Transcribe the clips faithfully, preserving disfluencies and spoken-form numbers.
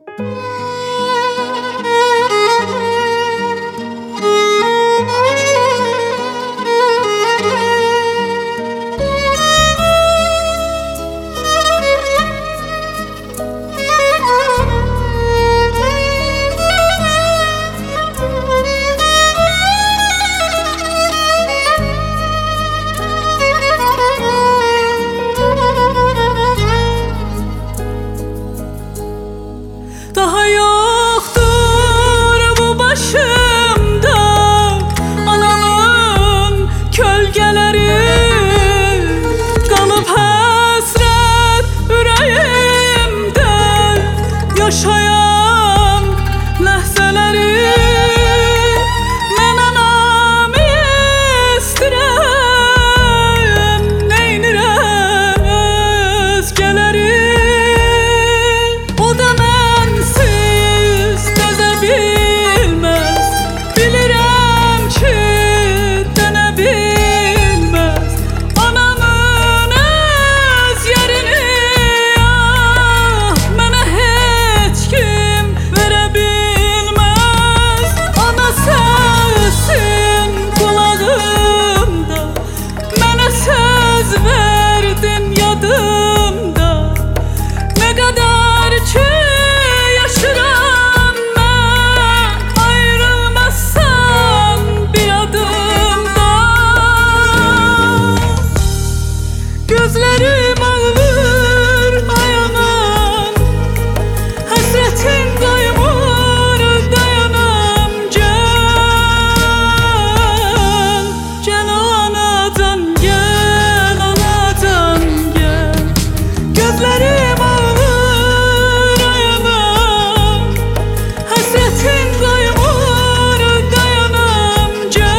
Daha yoktur bu başımda anamın kölgeleri, kalıp hasret yüreğimde yaşayan ləhzələri. Mən anam istirəm, neynirəm özgələri. O da gözlerim ağır dayanam, hasretin kaymur dayanam. Gel, gel anadan gel, anadan gel. Gözlerim ağır dayanam, hasretin kaymur dayanam.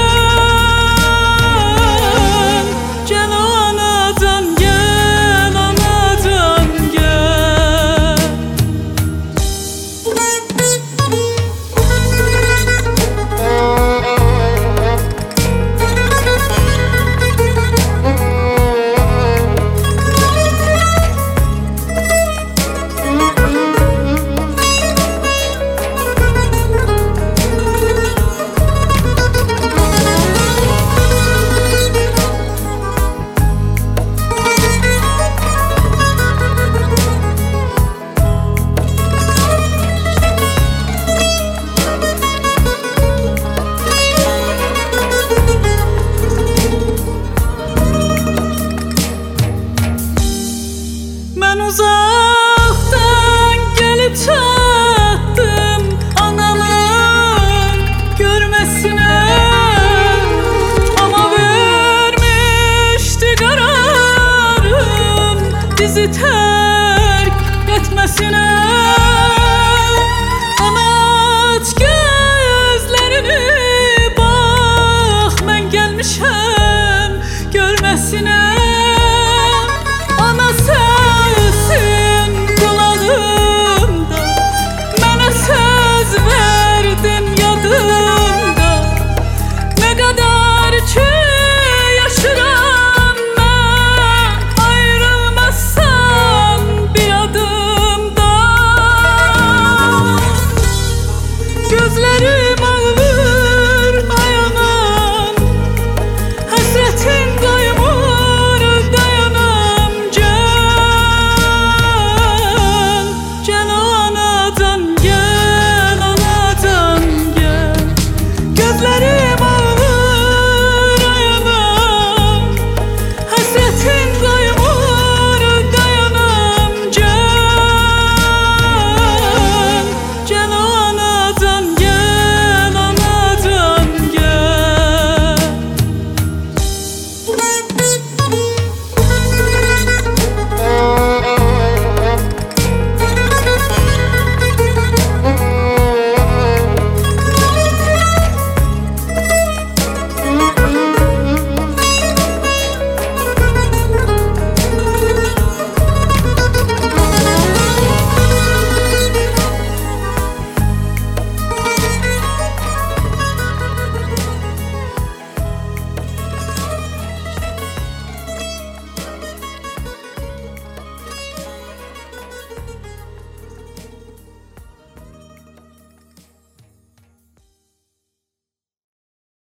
Gel, gel anadan gel. Ben uzaktan gelip çattım anamın görmesine, ama vermişti kararım bizi terk etmesine.